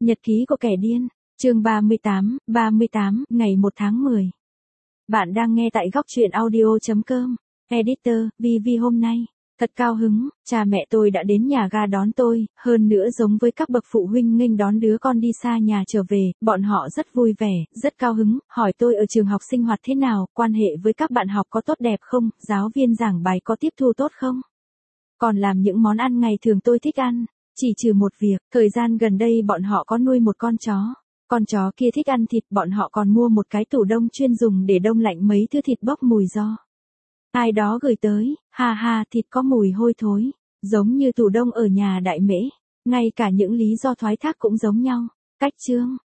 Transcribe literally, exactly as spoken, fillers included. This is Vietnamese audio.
Nhật ký của kẻ điên, chương ba mươi tám, ba mươi tám, ngày một tháng mười. Bạn đang nghe tại góc truyện audio chấm com. Editor, Vivi hôm nay, thật cao hứng, cha mẹ tôi đã đến nhà ga đón tôi, hơn nữa giống với các bậc phụ huynh nghênh đón đứa con đi xa nhà trở về, bọn họ rất vui vẻ, rất cao hứng, hỏi tôi ở trường học sinh hoạt thế nào, quan hệ với các bạn học có tốt đẹp không, giáo viên giảng bài có tiếp thu tốt không. Còn làm những món ăn ngày thường tôi thích ăn. Chỉ trừ một việc, thời gian gần đây bọn họ có nuôi một con chó. Con chó kia thích ăn thịt, bọn họ còn mua một cái tủ đông chuyên dùng để đông lạnh mấy thứ thịt bốc mùi do ai đó gửi tới, ha ha, thịt có mùi hôi thối, giống như tủ đông ở nhà đại mễ. Ngay cả những lý do thoái thác cũng giống nhau. Cách chương,